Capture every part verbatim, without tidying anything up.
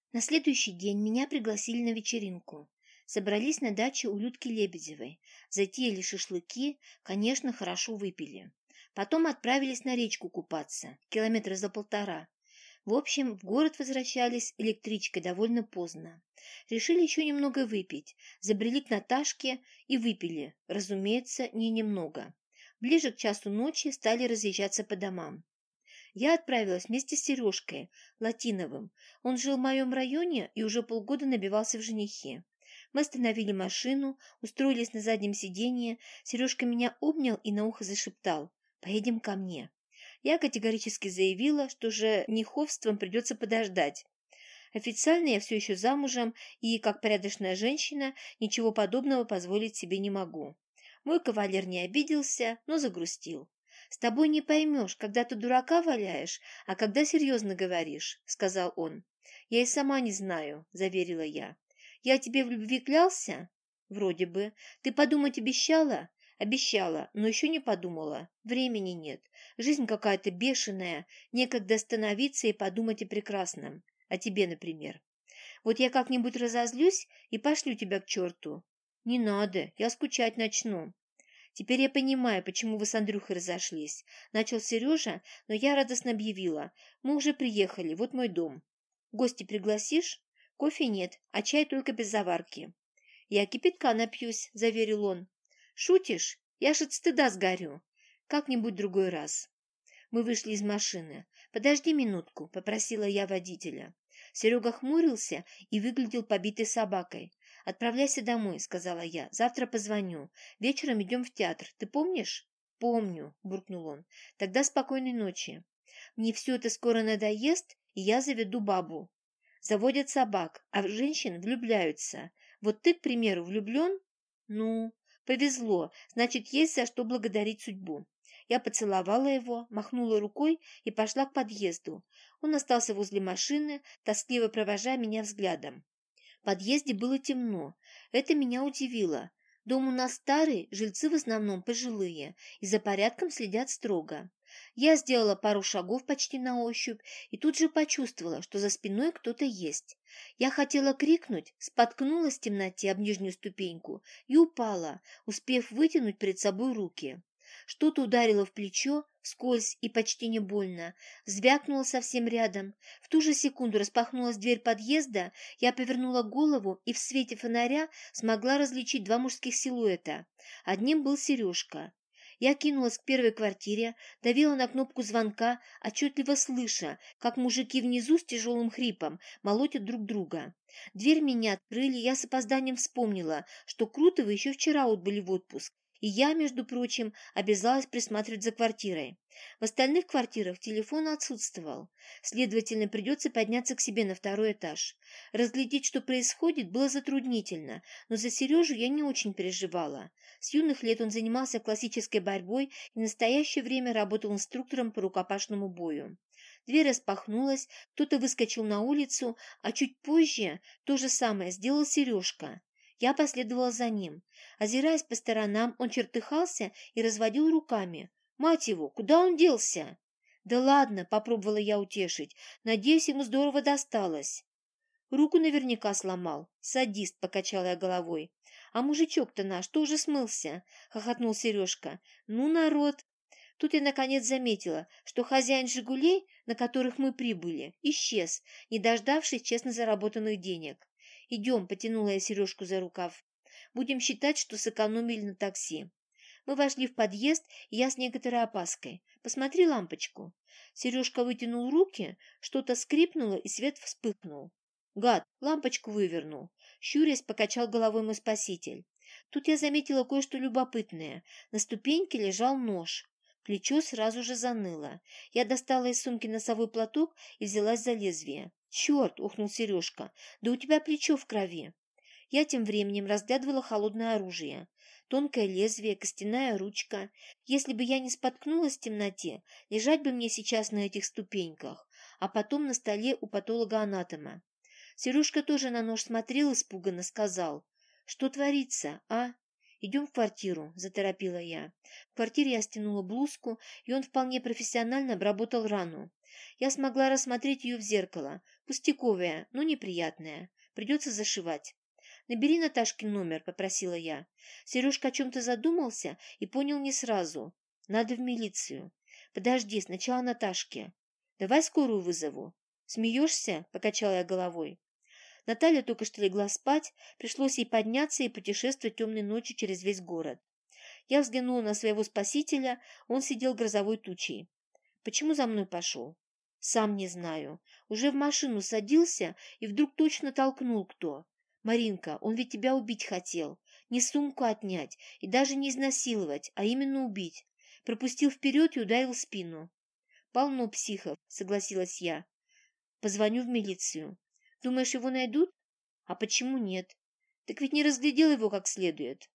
На следующий день меня пригласили на вечеринку. Собрались на даче у Людки Лебедевой, затеяли шашлыки, конечно, хорошо выпили. Потом отправились на речку купаться, километра за полтора. В общем, в город возвращались электричкой довольно поздно. Решили еще немного выпить, забрели к Наташке и выпили, разумеется, не немного. Ближе к часу ночи стали разъезжаться по домам. Я отправилась вместе с Сережкой Латиновым. Он жил в моем районе и уже полгода набивался в женихи. Мы остановили машину, устроились на заднем сиденье. Сережка меня обнял и на ухо зашептал: «Поедем ко мне». Я категорически заявила, что жениховством придется подождать. Официально я все еще замужем и, как порядочная женщина, ничего подобного позволить себе не могу. Мой кавалер не обиделся, но загрустил. «С тобой не поймешь, когда ты дурака валяешь, а когда серьезно говоришь», — сказал он. «Я и сама не знаю», — заверила я. «Я тебе в любви клялся?» «Вроде бы. Ты подумать обещала?» «Обещала, но еще не подумала. Времени нет. Жизнь какая-то бешеная, некогда остановиться и подумать о прекрасном. О тебе, например. Вот я как-нибудь разозлюсь и пошлю тебя к черту». «Не надо, я скучать начну». «Теперь я понимаю, почему вы с Андрюхой разошлись», — начал Сережа, но я радостно объявила: «Мы уже приехали, вот мой дом. Гости пригласишь?» «Кофе нет, а чай только без заварки». «Я кипятка напьюсь», — заверил он. «Шутишь? Я ж от стыда сгорю. Как-нибудь другой раз». Мы вышли из машины. «Подожди минутку», — попросила я водителя. Серега хмурился и выглядел побитой собакой. «Отправляйся домой», — сказала я. «Завтра позвоню. Вечером идем в театр. Ты помнишь?» «Помню», — буркнул он. «Тогда спокойной ночи. Мне все это скоро надоест, и я заведу бабу». Заводят собак, а в женщин влюбляются. Вот ты, к примеру, влюблен? Ну, повезло, значит, есть за что благодарить судьбу. Я поцеловала его, махнула рукой и пошла к подъезду. Он остался возле машины, тоскливо провожая меня взглядом. В подъезде было темно. Это меня удивило. Дом у нас старый, жильцы в основном пожилые, и за порядком следят строго. Я сделала пару шагов почти на ощупь и тут же почувствовала, что за спиной кто-то есть. Я хотела крикнуть, споткнулась в темноте об нижнюю ступеньку и упала, успев вытянуть перед собой руки. Что-то ударило в плечо, вскользь и почти не больно, звякнуло совсем рядом. В ту же секунду распахнулась дверь подъезда, я повернула голову и в свете фонаря смогла различить два мужских силуэта. Одним был Сережка. Я кинулась к первой квартире, давила на кнопку звонка, отчетливо слыша, как мужики внизу с тяжелым хрипом молотят друг друга. Дверь меня открыли, я с опозданием вспомнила, что Крутовы еще вчера отбыли в отпуск, и я, между прочим, обязалась присматривать за квартирой. В остальных квартирах телефон отсутствовал, следовательно, придется подняться к себе на второй этаж. Разглядеть, что происходит, было затруднительно, но за Сережу я не очень переживала. С юных лет он занимался классической борьбой и в настоящее время работал инструктором по рукопашному бою. Дверь распахнулась, кто-то выскочил на улицу, а чуть позже то же самое сделал Сережка. Я последовала за ним. Озираясь по сторонам, он чертыхался и разводил руками. «Мать его, куда он делся?» «Да ладно», — попробовала я утешить. «Надеюсь, ему здорово досталось». «Руку наверняка сломал». «Садист», — покачала я головой. «А мужичок-то наш тоже смылся», — хохотнул Сережка. «Ну, народ!» Тут я наконец заметила, что хозяин «Жигулей», на которых мы прибыли, исчез, не дождавшись честно заработанных денег. «Идем», — потянула я Сережку за рукав. «Будем считать, что сэкономили на такси». Мы вошли в подъезд, и я с некоторой опаской. «Посмотри лампочку». Сережка вытянул руки, что-то скрипнуло, и свет вспыхнул. «Гад, лампочку вывернул», — щурясь покачал головой мой спаситель. Тут я заметила кое-что любопытное. На ступеньке лежал нож. Плечо сразу же заныло. Я достала из сумки носовой платок и взялась за лезвие. «Черт!» — ухнул Сережка. «Да у тебя плечо в крови!» Я тем временем разглядывала холодное оружие. Тонкое лезвие, костяная ручка. Если бы я не споткнулась в темноте, лежать бы мне сейчас на этих ступеньках, а потом на столе у патолога-анатома. Сережка тоже на нож смотрел испуганно, сказал: «Что творится, а?» «Идем в квартиру», — заторопила я. В квартире я стянула блузку, и он вполне профессионально обработал рану. Я смогла рассмотреть ее в зеркало. Пустяковая, но неприятная. Придется зашивать. «Набери Наташкин номер», — попросила я. Сережка о чем-то задумался и понял не сразу. «Надо в милицию». «Подожди, сначала Наташке». «Давай скорую вызову». «Смеешься?» — покачала я головой. Наталья только что легла спать, пришлось ей подняться и путешествовать темной ночью через весь город. Я взглянула на своего спасителя, он сидел грозовой тучей. «Почему за мной пошел?» «Сам не знаю. Уже в машину садился и вдруг точно толкнул кто. Маринка, он ведь тебя убить хотел. Не сумку отнять и даже не изнасиловать, а именно убить. Пропустил вперед и ударил в спину». «Полно психов», — согласилась я. «Позвоню в милицию». «Думаешь, его найдут?» «А почему нет? Так ведь не разглядел его как следует».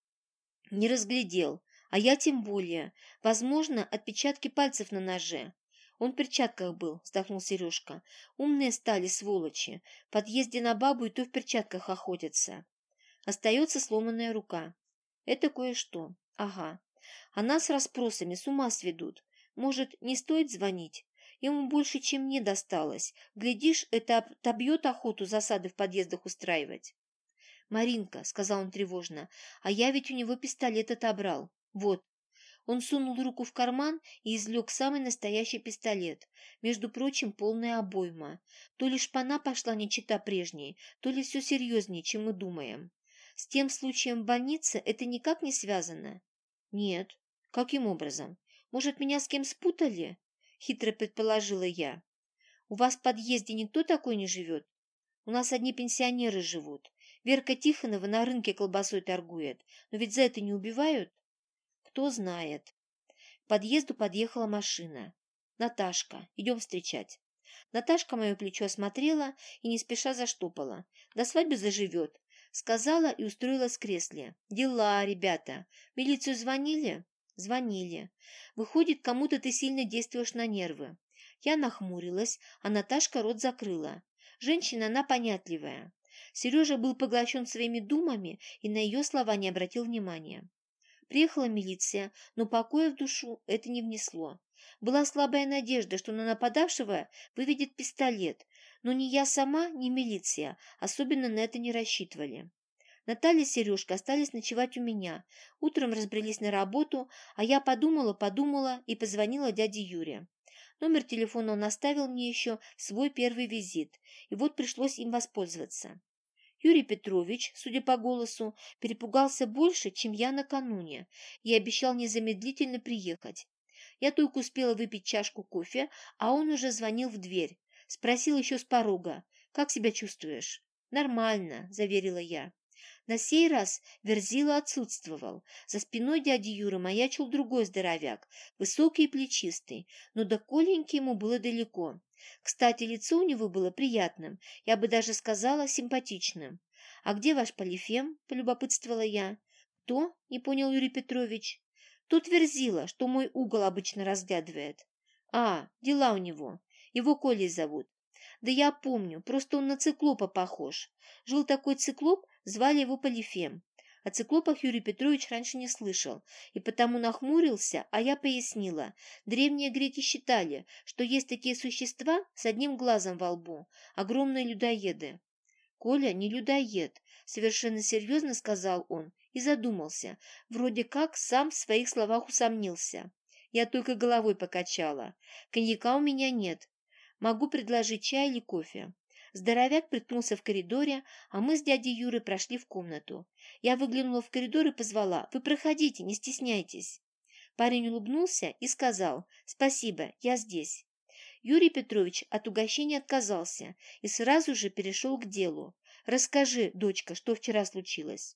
«Не разглядел. А я тем более. Возможно, отпечатки пальцев на ноже». «Он в перчатках был», — вздохнул Сережка. «Умные стали, сволочи. В подъезде на бабу и то в перчатках охотятся. Остается сломанная рука. Это кое-что. Ага. А нас расспросами с ума сведут. Может, не стоит звонить? Ему больше, чем мне досталось. Глядишь, это отобьет охоту засады в подъездах устраивать». «Маринка», — сказал он тревожно, — «а я ведь у него пистолет отобрал. Вот». Он сунул руку в карман и извлек самый настоящий пистолет. Между прочим, полная обойма. То ли шпана пошла не чета прежней, то ли все серьезнее, чем мы думаем. С тем случаем в больнице это никак не связано? Нет. Каким образом? Может, меня с кем спутали? Хитро предположила я. У вас в подъезде никто такой не живет? У нас одни пенсионеры живут. Верка Тихонова на рынке колбасой торгует. Но ведь за это не убивают? Кто знает. К подъезду подъехала машина. «Наташка, идем встречать». Наташка мое плечо осмотрела и не спеша заштопала. «До свадьбы заживет», — сказала и устроилась в кресле. «Дела, ребята. В милицию звонили?» «Звонили. Выходит, кому-то ты сильно действуешь на нервы». Я нахмурилась, а Наташка рот закрыла. Женщина она понятливая. Сережа был поглощен своими думами и на ее слова не обратил внимания. Приехала милиция, но покоя в душу это не внесло. Была слабая надежда, что на нападавшего выведет пистолет, но ни я сама, ни милиция особенно на это не рассчитывали. Наталья с Сережкой остались ночевать у меня. Утром разбрелись на работу, а я подумала-подумала и позвонила дяде Юре. Номер телефона он оставил мне еще в свой первый визит, и вот пришлось им воспользоваться. Юрий Петрович, судя по голосу, перепугался больше, чем я накануне, и обещал незамедлительно приехать. Я только успела выпить чашку кофе, а он уже звонил в дверь. Спросил еще с порога: «Как себя чувствуешь?» «Нормально», — заверила я. На сей раз Верзила отсутствовал. За спиной дяди Юры маячил другой здоровяк, высокий и плечистый, но до Коленьки ему было далеко. Кстати, лицо у него было приятным, я бы даже сказала симпатичным. «А где ваш Полифем?» – полюбопытствовала я. «Кто?» – не понял Юрий Петрович. «Тот Верзила, что мой угол обычно разглядывает». «А, дела у него. Его Колей зовут». «Да я помню, просто он на циклопа похож. Жил такой циклоп, звали его Полифем». О циклопах Юрий Петрович раньше не слышал, и потому нахмурился, а я пояснила. Древние греки считали, что есть такие существа с одним глазом во лбу, огромные людоеды. «Коля не людоед», — совершенно серьезно сказал он и задумался, вроде как сам в своих словах усомнился. Я только головой покачала. «Коньяка у меня нет. Могу предложить чай или кофе». Здоровяк приткнулся в коридоре, а мы с дядей Юрой прошли в комнату. Я выглянула в коридор и позвала: «Вы проходите, не стесняйтесь». Парень улыбнулся и сказал: «Спасибо, я здесь». Юрий Петрович от угощения отказался и сразу же перешел к делу. «Расскажи, дочка, что вчера случилось».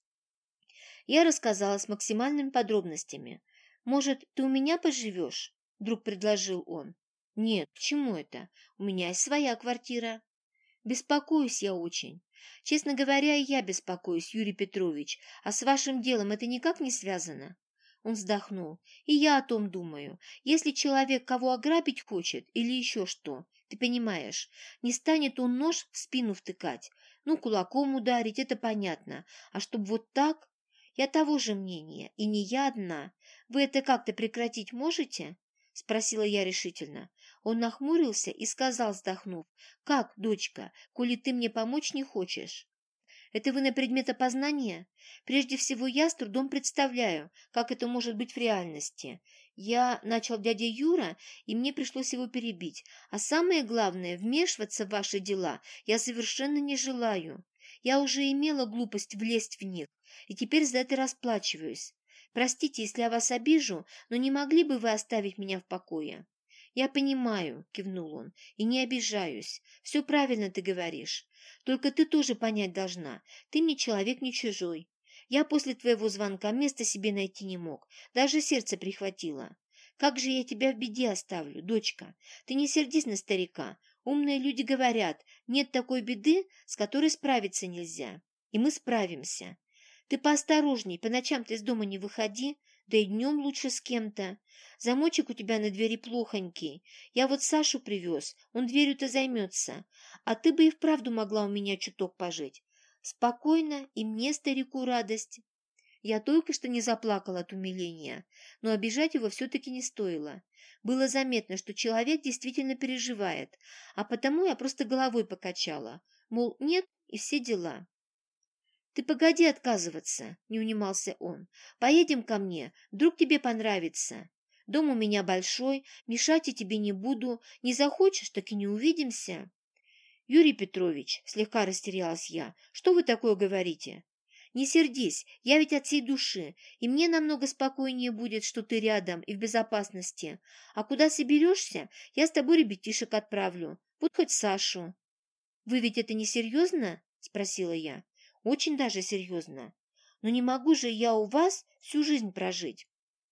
Я рассказала с максимальными подробностями. «Может, ты у меня поживешь?» – вдруг предложил он. «Нет, к чему это? У меня есть своя квартира». «Беспокоюсь я очень. Честно говоря, и я беспокоюсь, Юрий Петрович, а с вашим делом это никак не связано?» Он вздохнул. «И я о том думаю. Если человек кого ограбить хочет или еще что, ты понимаешь, не станет он нож в спину втыкать. Ну, кулаком ударить, это понятно. А чтоб вот так? Я того же мнения, и не я одна. Вы это как-то прекратить можете?» спросила я решительно. Он нахмурился и сказал, вздохнув: «Как, дочка, коли ты мне помочь не хочешь?» «Это вы на предмет опознания? Прежде всего, я с трудом представляю, как это может быть в реальности. Я начал дядя Юра, и мне пришлось его перебить. А самое главное, вмешиваться в ваши дела я совершенно не желаю. Я уже имела глупость влезть в них, и теперь за это расплачиваюсь. Простите, если я вас обижу, но не могли бы вы оставить меня в покое?» «Я понимаю», — кивнул он, — «и не обижаюсь. Все правильно ты говоришь. Только ты тоже понять должна. Ты мне человек не чужой. Я после твоего звонка места себе найти не мог. Даже сердце прихватило. Как же я тебя в беде оставлю, дочка? Ты не сердись на старика. Умные люди говорят, нет такой беды, с которой справиться нельзя. И мы справимся. Ты поосторожней, по ночам ты из дома не выходи, да и днем лучше с кем-то. Замочек у тебя на двери плохонький. Я вот Сашу привез, он дверью-то займется. А ты бы и вправду могла у меня чуток пожить. Спокойно, и мне, старику, радость». Я только что не заплакала от умиления, но обижать его все-таки не стоило. Было заметно, что человек действительно переживает, а потому я просто головой покачала, мол, нет, и все дела. «Ты погоди отказываться», — не унимался он. «Поедем ко мне, вдруг тебе понравится. Дом у меня большой, мешать я тебе не буду, не захочешь, так и не увидимся». «Юрий Петрович», — слегка растерялась я, — «что вы такое говорите?» «Не сердись, я ведь от всей души, и мне намного спокойнее будет, что ты рядом и в безопасности. А куда соберешься, я с тобой ребятишек отправлю, вот хоть Сашу». «Вы ведь это не серьезно?» — спросила я. «Очень даже серьезно. Но не могу же я у вас всю жизнь прожить».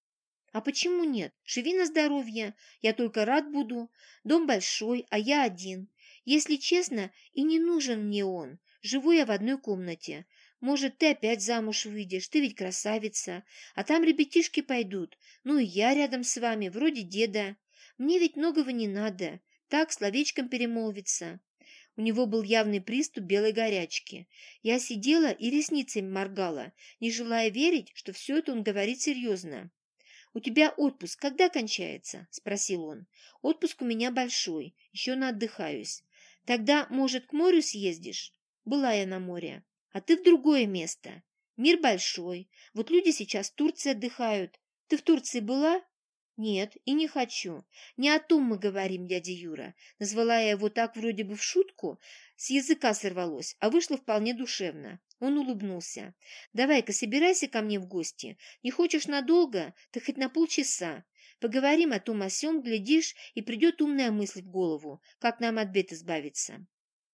«А почему нет? Живи на здоровье, я только рад буду. Дом большой, а я один. Если честно, и не нужен мне он. Живу я в одной комнате. Может, ты опять замуж выйдешь, ты ведь красавица. А там ребятишки пойдут. Ну и я рядом с вами, вроде деда. Мне ведь многого не надо. Так, словечком перемолвиться». У него был явный приступ белой горячки. Я сидела и ресницами моргала, не желая верить, что все это он говорит серьезно. «У тебя отпуск когда кончается?» – спросил он. «Отпуск у меня большой, еще наотдыхаюсь. Тогда, может, к морю съездишь?» «Была я на море. А ты в другое место. Мир большой. Вот люди сейчас в Турции отдыхают. Ты в Турции была?» «Нет, и не хочу. Не о том мы говорим, дядя Юра». Назвала я его так вроде бы в шутку, с языка сорвалось, а вышло вполне душевно. Он улыбнулся. «Давай-ка собирайся ко мне в гости. Не хочешь надолго, то хоть на полчаса. Поговорим о том о сём, глядишь, и придет умная мысль в голову, как нам от бед избавиться».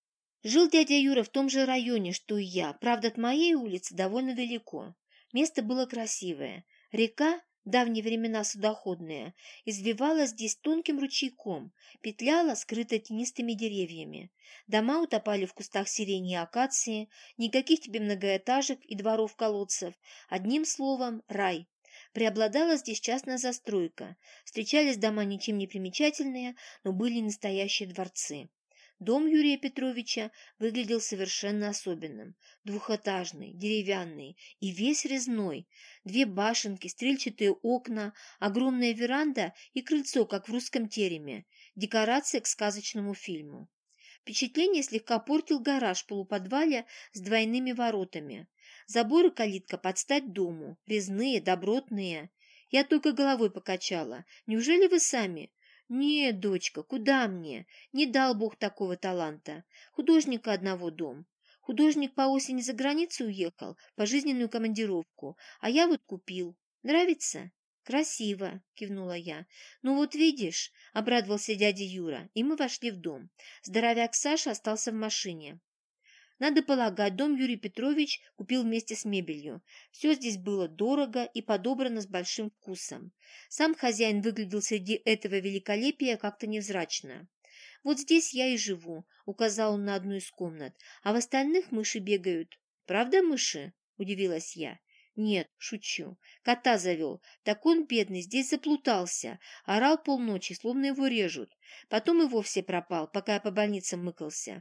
Жил дядя Юра в том же районе, что и я, правда, от моей улицы довольно далеко. Место было красивое. Река, в давние времена судоходная, извивалась здесь тонким ручейком, петляла, скрытая тенистыми деревьями. Дома утопали в кустах сирени и акации, никаких тебе многоэтажек и дворов-колодцев. Одним словом, рай. Преобладала здесь частная застройка. Встречались дома ничем не примечательные, но были настоящие дворцы. Дом Юрия Петровича выглядел совершенно особенным. Двухэтажный, деревянный и весь резной. Две башенки, стрельчатые окна, огромная веранда и крыльцо, как в русском тереме. Декорация к сказочному фильму. Впечатление слегка портил гараж в полуподвале с двойными воротами. Забор и калитка под стать дому, резные, добротные. Я только головой покачала. Неужели вы сами? «Нет, дочка, куда мне? Не дал Бог такого таланта. Художника одного дом. Художник по осени за границу уехал, по жизненную командировку, а я вот купил. Нравится?» «Красиво», — кивнула я. «Ну вот видишь», — обрадовался дядя Юра, и мы вошли в дом. Здоровяк Саша остался в машине. Надо полагать, дом Юрий Петрович купил вместе с мебелью. Все здесь было дорого и подобрано с большим вкусом. Сам хозяин выглядел среди этого великолепия как-то невзрачно. «Вот здесь я и живу», — указал он на одну из комнат, «а в остальных мыши бегают». «Правда мыши?» — удивилась я. «Нет, шучу. Кота завел. Так он, бедный, здесь заплутался. Орал полночи, словно его режут. Потом и вовсе пропал, пока я по больницам мыкался.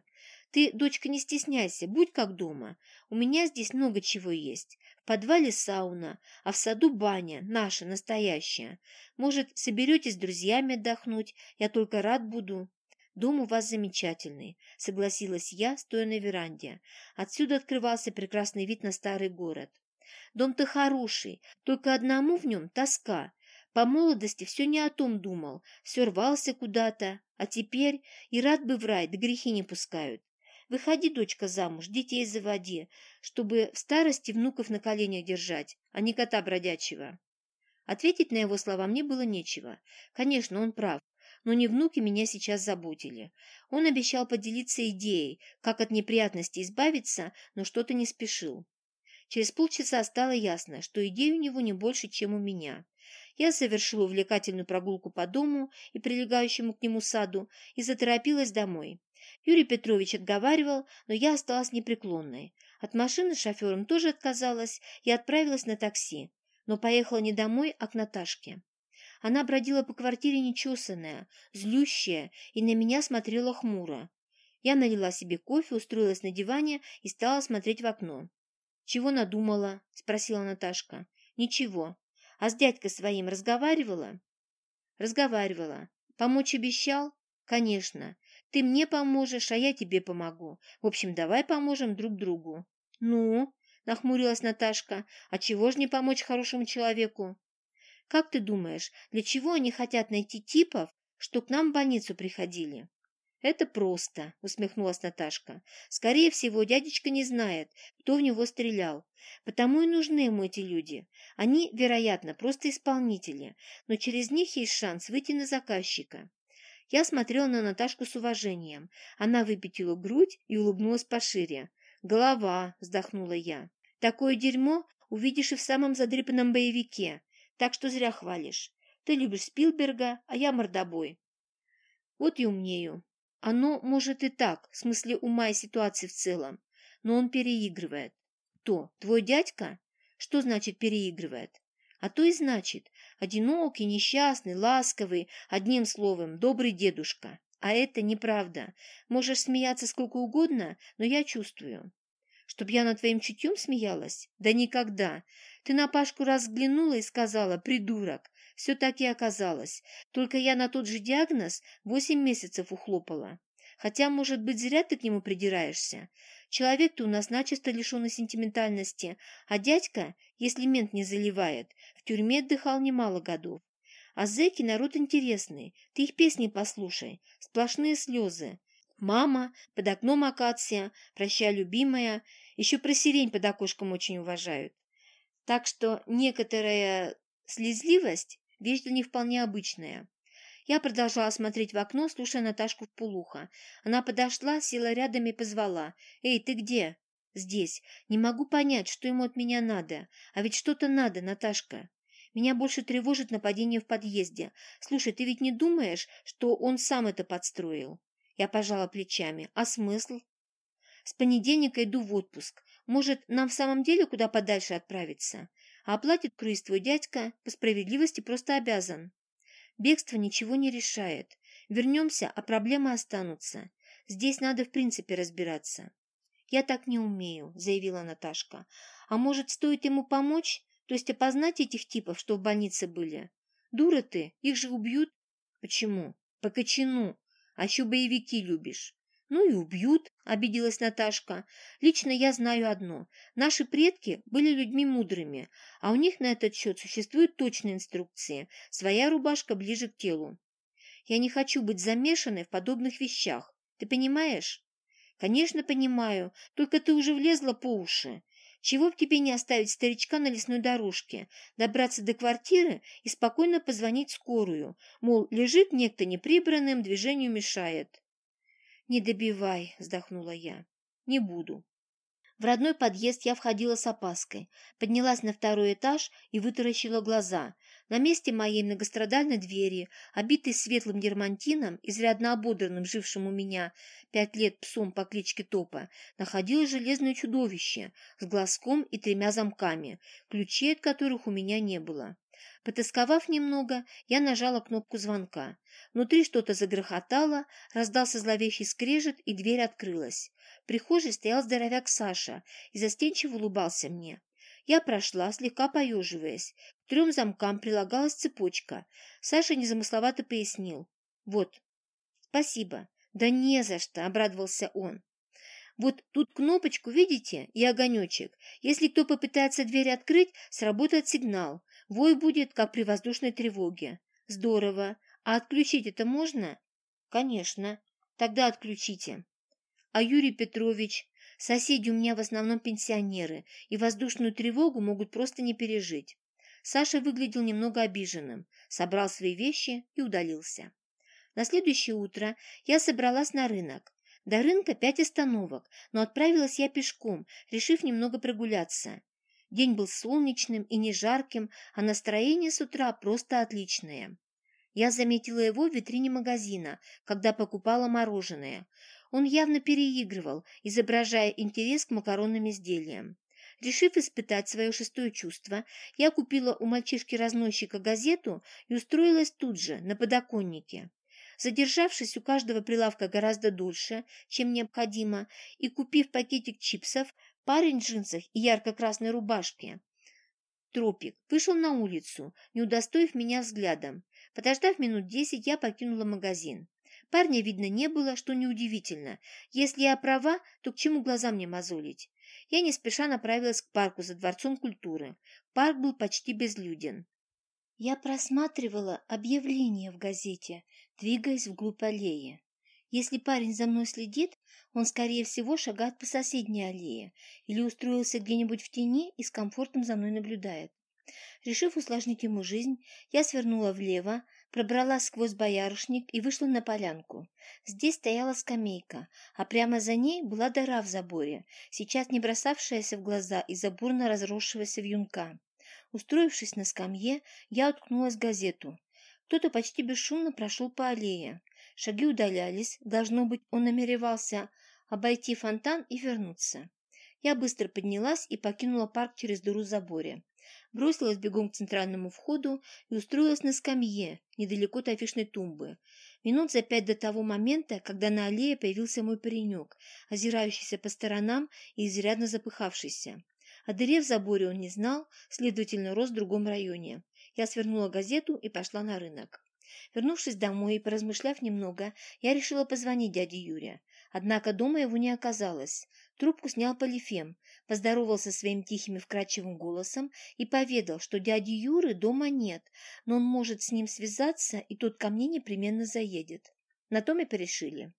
Ты, дочка, не стесняйся, будь как дома. У меня здесь много чего есть. В подвале сауна, а в саду баня, наша, настоящая. Может, соберетесь с друзьями отдохнуть? Я только рад буду». «Дом у вас замечательный», — согласилась я, стоя на веранде. Отсюда открывался прекрасный вид на старый город. «Дом-то хороший, только одному в нем тоска. По молодости все не о том думал, все рвался куда-то, а теперь и рад бы в рай, да грехи не пускают. Выходи, дочка, замуж, детей заводи, чтобы в старости внуков на коленях держать, а не кота бродячего». Ответить на его слова мне было нечего. Конечно, он прав, но не внуки меня сейчас заботили. Он обещал поделиться идеей, как от неприятностей избавиться, но что-то не спешил. Через полчаса стало ясно, что идей у него не больше, чем у меня. Я совершила увлекательную прогулку по дому и прилегающему к нему саду и заторопилась домой. Юрий Петрович отговаривал, но я осталась непреклонной. От машины с шофером тоже отказалась и отправилась на такси, но поехала не домой, а к Наташке. Она бродила по квартире нечесанная, злющая и на меня смотрела хмуро. Я налила себе кофе, устроилась на диване и стала смотреть в окно. «Чего надумала?» – спросила Наташка. «Ничего. А с дядькой своим разговаривала?» «Разговаривала. Помочь обещал?» «Конечно. Ты мне поможешь, а я тебе помогу. В общем, давай поможем друг другу». «Ну?» – нахмурилась Наташка. «А чего ж не помочь хорошему человеку?» «Как ты думаешь, для чего они хотят найти типов, что к нам в больницу приходили?» «Это просто», — усмехнулась Наташка. «Скорее всего, дядечка не знает, кто в него стрелял. Потому и нужны ему эти люди. Они, вероятно, просто исполнители, но через них есть шанс выйти на заказчика». Я смотрела на Наташку с уважением. Она выпятила грудь и улыбнулась пошире. «Голова», — вздохнула я. «Такое дерьмо увидишь и в самом задрипанном боевике, так что зря хвалишь. Ты любишь Спилберга, а я мордобой». «Вот и умнею. Оно может и так, в смысле ума и ситуации в целом, но он переигрывает». «Кто? Твой дядька?» «Что значит переигрывает?» «А то и значит, одинокий, несчастный, ласковый, одним словом, добрый дедушка. А это неправда. Можешь смеяться сколько угодно, но я чувствую». «Чтоб я над твоим чутьем смеялась? Да никогда. Ты на Пашку раз взглянула и сказала: придурок. Все так и оказалось. Только я на тот же диагноз восемь месяцев ухлопала. Хотя, может быть, зря ты к нему придираешься. Человек-то у нас начисто лишен сентиментальности, а дядька, если мент не заливает, в тюрьме отдыхал немало годов. А зэки народ интересный, ты их песни послушай, сплошные слезы. «Мама», «Под окном акация», «Прощай, любимая», еще про сирень под окошком очень уважают. Так что некоторая слезливость – вещь для них вполне обычная. Я продолжала смотреть в окно, слушая Наташку вполуха. Она подошла, села рядом и позвала. «Эй, ты где?» «Здесь. Не могу понять, что ему от меня надо. А ведь что-то надо, Наташка. Меня больше тревожит нападение в подъезде. Слушай, ты ведь не думаешь, что он сам это подстроил?» Я пожала плечами. «А смысл?» «С понедельника иду в отпуск. Может, нам в самом деле куда подальше отправиться? А оплатит круиз твой дядька, по справедливости просто обязан». «Бегство ничего не решает. Вернемся, а проблемы останутся. Здесь надо в принципе разбираться». «Я так не умею», — заявила Наташка. «А может, стоит ему помочь? То есть опознать этих типов, что в больнице были?» «Дура ты, их же убьют». «Почему?» «По кочану. А еще боевики любишь». «Ну и убьют», — обиделась Наташка. «Лично я знаю одно. Наши предки были людьми мудрыми, а у них на этот счет существуют точные инструкции. Своя рубашка ближе к телу. Я не хочу быть замешанной в подобных вещах. Ты понимаешь?» «Конечно, понимаю. Только ты уже влезла по уши. Чего б тебе не оставить старичка на лесной дорожке, добраться до квартиры и спокойно позвонить в скорую, мол, лежит некто неприбранным, движению мешает». «Не добивай», — вздохнула я. «Не буду». В родной подъезд я входила с опаской, поднялась на второй этаж и вытаращила глаза. На месте моей многострадальной двери, обитой светлым дермантином, изрядно ободранным жившим у меня пять лет псом по кличке Топа, находилось железное чудовище с глазком и тремя замками, ключей от которых у меня не было. Потосковав немного, я нажала кнопку звонка. Внутри что-то загрохотало, раздался зловещий скрежет, и дверь открылась. В прихожей стоял здоровяк Саша и застенчиво улыбался мне. Я прошла, слегка поеживаясь. К трем замкам прилагалась цепочка. Саша незамысловато пояснил. «Вот, спасибо». «Да не за что», — обрадовался он. «Вот тут кнопочку, видите, и огонечек. Если кто попытается дверь открыть, сработает сигнал. Вой будет, как при воздушной тревоге». «Здорово. А отключить это можно?» «Конечно. Тогда отключите». «А Юрий Петрович? Соседи у меня в основном пенсионеры, и воздушную тревогу могут просто не пережить». Саша выглядел немного обиженным, собрал свои вещи и удалился. На следующее утро я собралась на рынок. До рынка пять остановок, но отправилась я пешком, решив немного прогуляться. День был солнечным и не жарким, а настроение с утра просто отличное. Я заметила его в витрине магазина, когда покупала мороженое. Он явно переигрывал, изображая интерес к макаронным изделиям. Решив испытать свое шестое чувство, я купила у мальчишки-разносчика газету и устроилась тут же, на подоконнике. Задержавшись у каждого прилавка гораздо дольше, чем необходимо, и купив пакетик чипсов, парень в джинсах и ярко-красной рубашке, Тропик, вышел на улицу, не удостоив меня взглядом. Подождав минут десять, я покинула магазин. Парня видно не было, что неудивительно. Если я права, то к чему глаза мне мозолить? Я не спеша направилась к парку за Дворцом культуры. Парк был почти безлюден. Я просматривала объявление в газете, двигаясь вглубь аллеи. Если парень за мной следит, он, скорее всего, шагает по соседней аллее или устроился где-нибудь в тени и с комфортом за мной наблюдает. Решив усложнить ему жизнь, я свернула влево, пробралась сквозь боярышник и вышла на полянку. Здесь стояла скамейка, а прямо за ней была дыра в заборе, сейчас не бросавшаяся в глаза из-за бурно разросшегося вьюнка. Устроившись на скамье, я уткнулась в газету. Кто-то почти бесшумно прошел по аллее. Шаги удалялись, должно быть, он намеревался обойти фонтан и вернуться. Я быстро поднялась и покинула парк через дыру в заборе. Бросилась бегом к центральному входу и устроилась на скамье, недалеко от афишной тумбы. Минут за пять до того момента, когда на аллее появился мой паренек, озирающийся по сторонам и изрядно запыхавшийся. О дыре в заборе он не знал, следовательно, рос в другом районе. Я свернула газету и пошла на рынок. Вернувшись домой и поразмышляв немного, я решила позвонить дяде Юре. Однако дома его не оказалось. Трубку снял Полифем, поздоровался своим тихим и вкрадчивым голосом и поведал, что дяди Юры дома нет, но он может с ним связаться, и тот ко мне непременно заедет. На том и порешили.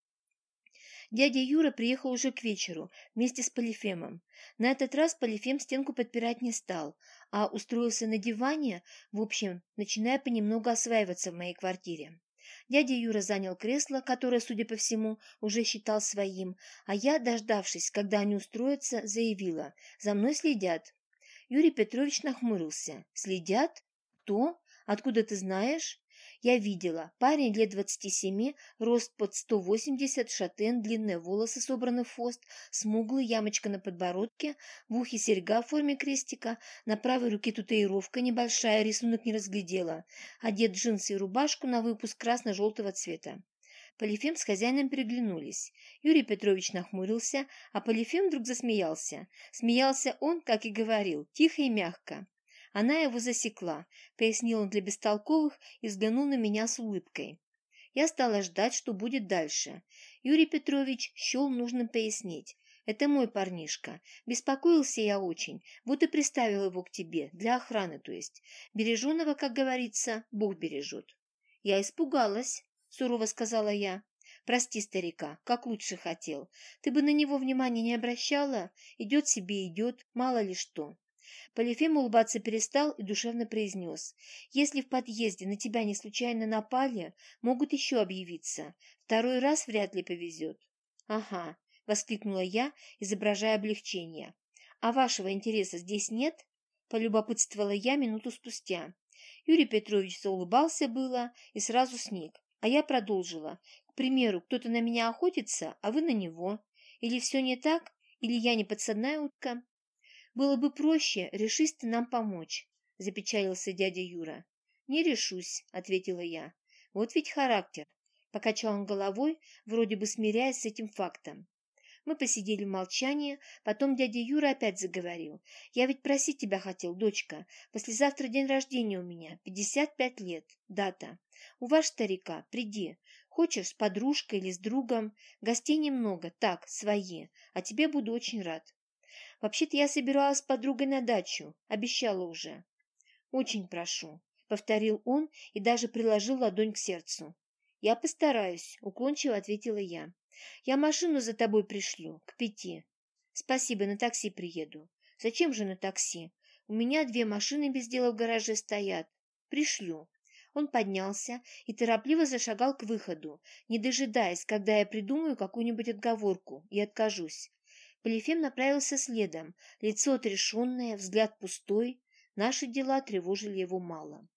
Дядя Юра приехал уже к вечеру вместе с Полифемом. На этот раз Полифем стенку подпирать не стал, а устроился на диване, в общем, начиная понемногу осваиваться в моей квартире. Дядя Юра занял кресло, которое, судя по всему, уже считал своим, а я, дождавшись, когда они устроятся, заявила: «За мной следят». Юрий Петрович нахмурился. «Следят? Кто? Откуда ты знаешь?» Я видела. Парень лет двадцати семи, рост под сто восемьдесят, шатен, длинные волосы собраны в хвост, смуглый, ямочка на подбородке, в ухе серьга в форме крестика, на правой руке татуировка небольшая, рисунок не разглядела, одет в джинсы и рубашку на выпуск красно-желтого цвета. Полифем с хозяином переглянулись. Юрий Петрович нахмурился, а Полифем вдруг засмеялся. Смеялся он, как и говорил, тихо и мягко. Она его засекла, пояснил он для бестолковых и взглянул на меня с улыбкой. Я стала ждать, что будет дальше. Юрий Петрович счел нужным пояснить. Это мой парнишка. Беспокоился я очень, вот и приставил его к тебе, для охраны, то есть. Береженого, как говорится, Бог бережет. Я испугалась, сурово сказала я. Прости старика, как лучше хотел. Ты бы на него внимания не обращала? Идет себе идет, мало ли что. Полифем улыбаться перестал и душевно произнес: «Если в подъезде на тебя не случайно напали, могут еще объявиться. Второй раз вряд ли повезет». «Ага», — воскликнула я, изображая облегчение. «А вашего интереса здесь нет?» — полюбопытствовала я минуту спустя. Юрий Петрович заулыбался было и сразу сник, а я продолжила. «К примеру, кто-то на меня охотится, а вы на него. Или все не так, или я не подсадная утка?» «Было бы проще, решись ты нам помочь». – запечалился дядя Юра. «Не решусь», – ответила я. «Вот ведь характер», – покачал он головой, вроде бы смиряясь с этим фактом. Мы посидели в молчании, потом дядя Юра опять заговорил. «Я ведь просить тебя хотел, дочка. Послезавтра день рождения у меня, пятьдесят пять лет, дата. У вас старика, приди. Хочешь, с подружкой или с другом. Гостей немного, так, свои, а тебе буду очень рад». «Вообще-то я собиралась с подругой на дачу, обещала уже». «Очень прошу», — повторил он и даже приложил ладонь к сердцу. «Я постараюсь», — уклончиво ответила я. «Я машину за тобой пришлю, к пяти». «Спасибо, на такси приеду». «Зачем же на такси? У меня две машины без дела в гараже стоят». «Пришлю». Он поднялся и торопливо зашагал к выходу, не дожидаясь, когда я придумаю какую-нибудь отговорку и откажусь. Полифем направился следом, лицо отрешенное, взгляд пустой. Наши дела тревожили его мало.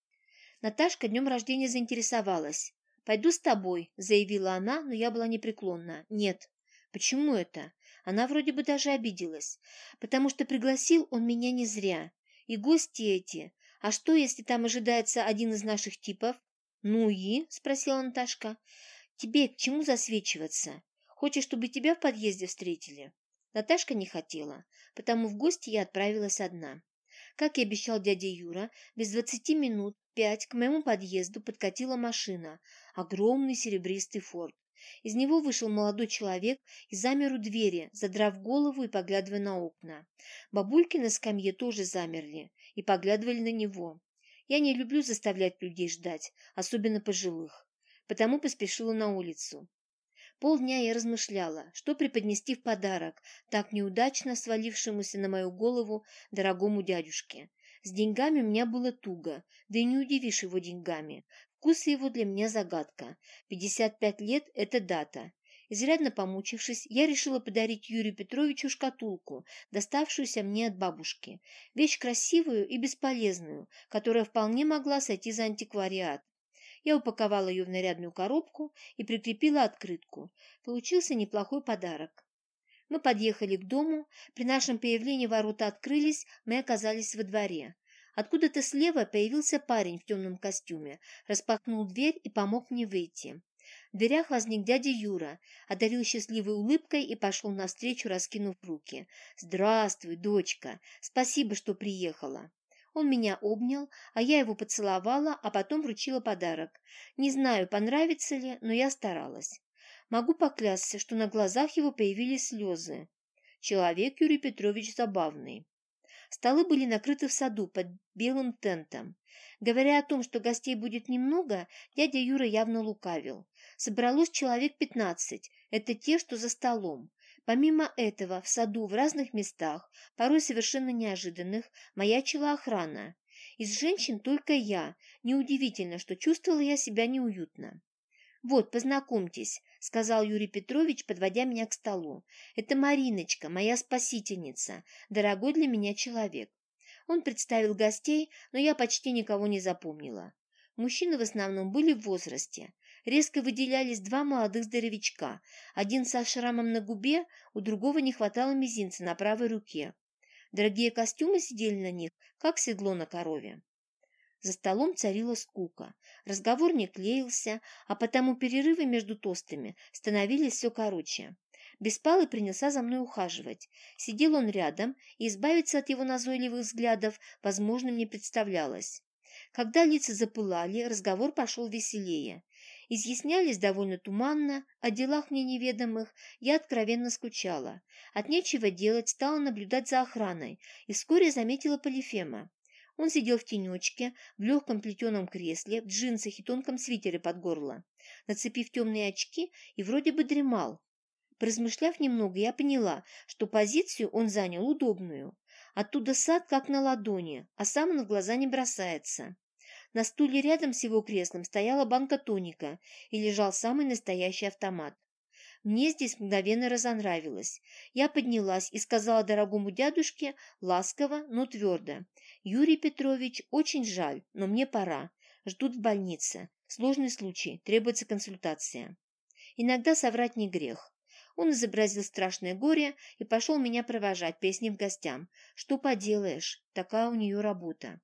Наташка днем рождения заинтересовалась. «Пойду с тобой», — заявила она, но я была непреклонна. «Нет». «Почему это?» Она вроде бы даже обиделась. «Потому что пригласил он меня не зря. И гости эти. А что, если там ожидается один из наших типов?» «Ну и?» — спросила Наташка. «Тебе к чему засвечиваться? Хочешь, чтобы тебя в подъезде встретили?» Наташка не хотела, потому в гости я отправилась одна. Как и обещал дядя Юра, без двадцати минут пять к моему подъезду подкатила машина, огромный серебристый форд. Из него вышел молодой человек и замер у двери, задрав голову и поглядывая на окна. Бабульки на скамье тоже замерли и поглядывали на него. Я не люблю заставлять людей ждать, особенно пожилых, потому поспешила на улицу. Полдня я размышляла, что преподнести в подарок так неудачно свалившемуся на мою голову дорогому дядюшке. С деньгами у меня было туго, да и не удивишь его деньгами. Вкус его для меня загадка. пятьдесят пять лет – это дата. Изрядно помучившись, я решила подарить Юрию Петровичу шкатулку, доставшуюся мне от бабушки. Вещь красивую и бесполезную, которая вполне могла сойти за антиквариат. Я упаковала ее в нарядную коробку и прикрепила открытку. Получился неплохой подарок. Мы подъехали к дому. При нашем появлении ворота открылись, мы оказались во дворе. Откуда-то слева появился парень в темном костюме, распахнул дверь и помог мне выйти. В дверях возник дядя Юра, одарил счастливой улыбкой и пошел навстречу, раскинув руки. «Здравствуй, дочка! Спасибо, что приехала!» Он меня обнял, а я его поцеловала, а потом вручила подарок. Не знаю, понравится ли, но я старалась. Могу поклясться, что на глазах его появились слезы. Человек Юрий Петрович забавный. Столы были накрыты в саду под белым тентом. Говоря о том, что гостей будет немного, дядя Юра явно лукавил. Собралось человек пятнадцать. Это те, что за столом. Помимо этого, в саду в разных местах, порой совершенно неожиданных, маячила охрана. Из женщин только я. Неудивительно, что чувствовала я себя неуютно. «Вот, познакомьтесь», — сказал Юрий Петрович, подводя меня к столу. «Это Мариночка, моя спасительница, дорогой для меня человек». Он представил гостей, но я почти никого не запомнила. Мужчины в основном были в возрасте. Резко выделялись два молодых здоровячка. Один со шрамом на губе, у другого не хватало мизинца на правой руке. Дорогие костюмы сидели на них, как седло на корове. За столом царила скука. Разговор не клеился, а потому перерывы между тостами становились все короче. Беспалый принялся за мной ухаживать. Сидел он рядом, и избавиться от его назойливых взглядов возможным не представлялось. Когда лица запылали, разговор пошел веселее. Изъяснялись довольно туманно, о делах мне неведомых я откровенно скучала. От нечего делать стала наблюдать за охраной и вскоре заметила Полифема. Он сидел в тенечке, в легком плетеном кресле, в джинсах и тонком свитере под горло, нацепив темные очки и вроде бы дремал. Поразмышляв немного, я поняла, что позицию он занял удобную. Оттуда сад как на ладони, а сам на глаза не бросается. На стуле рядом с его креслом стояла банка тоника и лежал самый настоящий автомат. Мне здесь мгновенно разонравилось. Я поднялась и сказала дорогому дядюшке ласково, но твердо: «Юрий Петрович, очень жаль, но мне пора. Ждут в больнице. Сложный случай, требуется консультация». Иногда соврать не грех. Он изобразил страшное горе и пошел меня провожать, пояснив гостям: «Что поделаешь, такая у нее работа».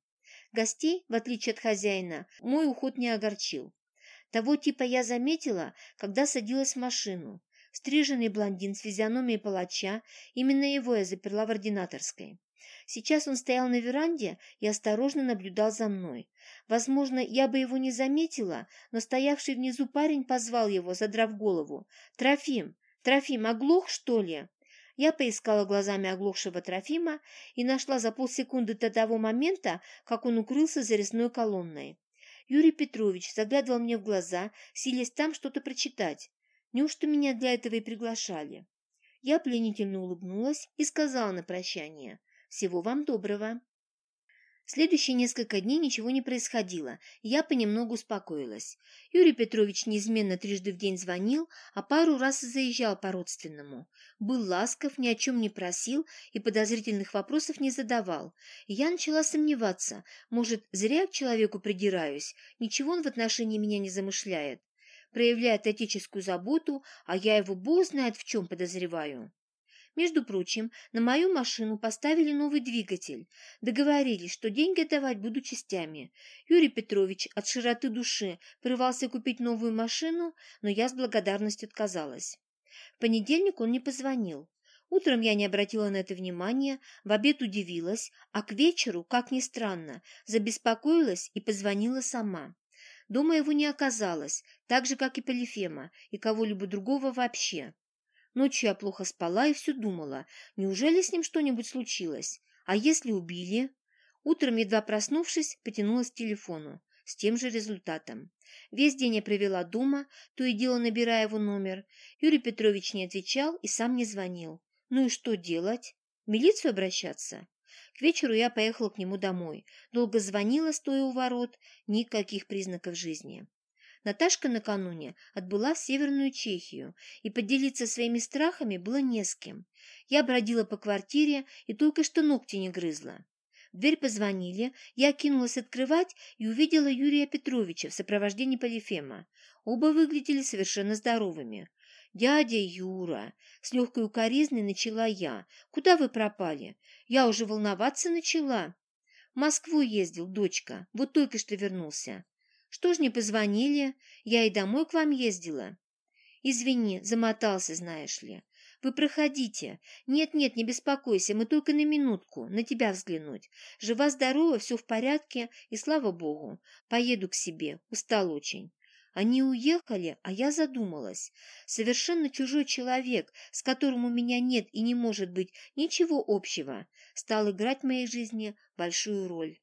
Гостей, в отличие от хозяина, мой уход не огорчил. Того типа я заметила, когда садилась в машину. Стриженный блондин с физиономией палача, именно его я заперла в ординаторской. Сейчас он стоял на веранде и осторожно наблюдал за мной. Возможно, я бы его не заметила, но стоявший внизу парень позвал его, задрав голову. «Трофим! Трофим, оглох, что ли?» Я поискала глазами оглохшего Трофима и нашла за полсекунды до того момента, как он укрылся за резной колонной. Юрий Петрович заглядывал мне в глаза, силясь там что-то прочитать. Неужто меня для этого и приглашали? Я пленительно улыбнулась и сказала на прощание: «Всего вам доброго». Следующие несколько дней ничего не происходило, и я понемногу успокоилась. Юрий Петрович неизменно трижды в день звонил, а пару раз и заезжал по-родственному. Был ласков, ни о чем не просил и подозрительных вопросов не задавал. И я начала сомневаться, может, зря к человеку придираюсь, ничего он в отношении меня не замышляет. Проявляет отеческую заботу, а я его бог знает в чем подозреваю. Между прочим, на мою машину поставили новый двигатель. Договорились, что деньги отдавать буду частями. Юрий Петрович от широты души порывался купить новую машину, но я с благодарностью отказалась. В понедельник он не позвонил. Утром я не обратила на это внимания, в обед удивилась, а к вечеру, как ни странно, забеспокоилась и позвонила сама. Дома его не оказалось, так же, как и Полифема, и кого-либо другого вообще. Ночью я плохо спала и все думала, неужели с ним что-нибудь случилось? А если убили? Утром, едва проснувшись, потянулась к телефону. С тем же результатом. Весь день я провела дома, то и дело набирая его номер. Юрий Петрович не отвечал и сам не звонил. Ну и что делать? В милицию обращаться? К вечеру я поехала к нему домой. Долго звонила, стоя у ворот. Никаких признаков жизни. Наташка накануне отбыла в Северную Чехию, и поделиться своими страхами было не с кем. Я бродила по квартире и только что ногти не грызла. В дверь позвонили, я кинулась открывать и увидела Юрия Петровича в сопровождении Полифема. Оба выглядели совершенно здоровыми. «Дядя Юра!» — с легкой укоризной начала я. «Куда вы пропали? Я уже волноваться начала». «В Москву ездил, дочка, вот только что вернулся». «Что ж не позвонили? Я и домой к вам ездила». «Извини, замотался, знаешь ли. Вы проходите. Нет-нет, не беспокойся, мы только на минутку, на тебя взглянуть. Жива-здорова, все в порядке, и слава богу. Поеду к себе, устал очень». Они уехали, а я задумалась. Совершенно чужой человек, с которым у меня нет и не может быть ничего общего, стал играть в моей жизни большую роль.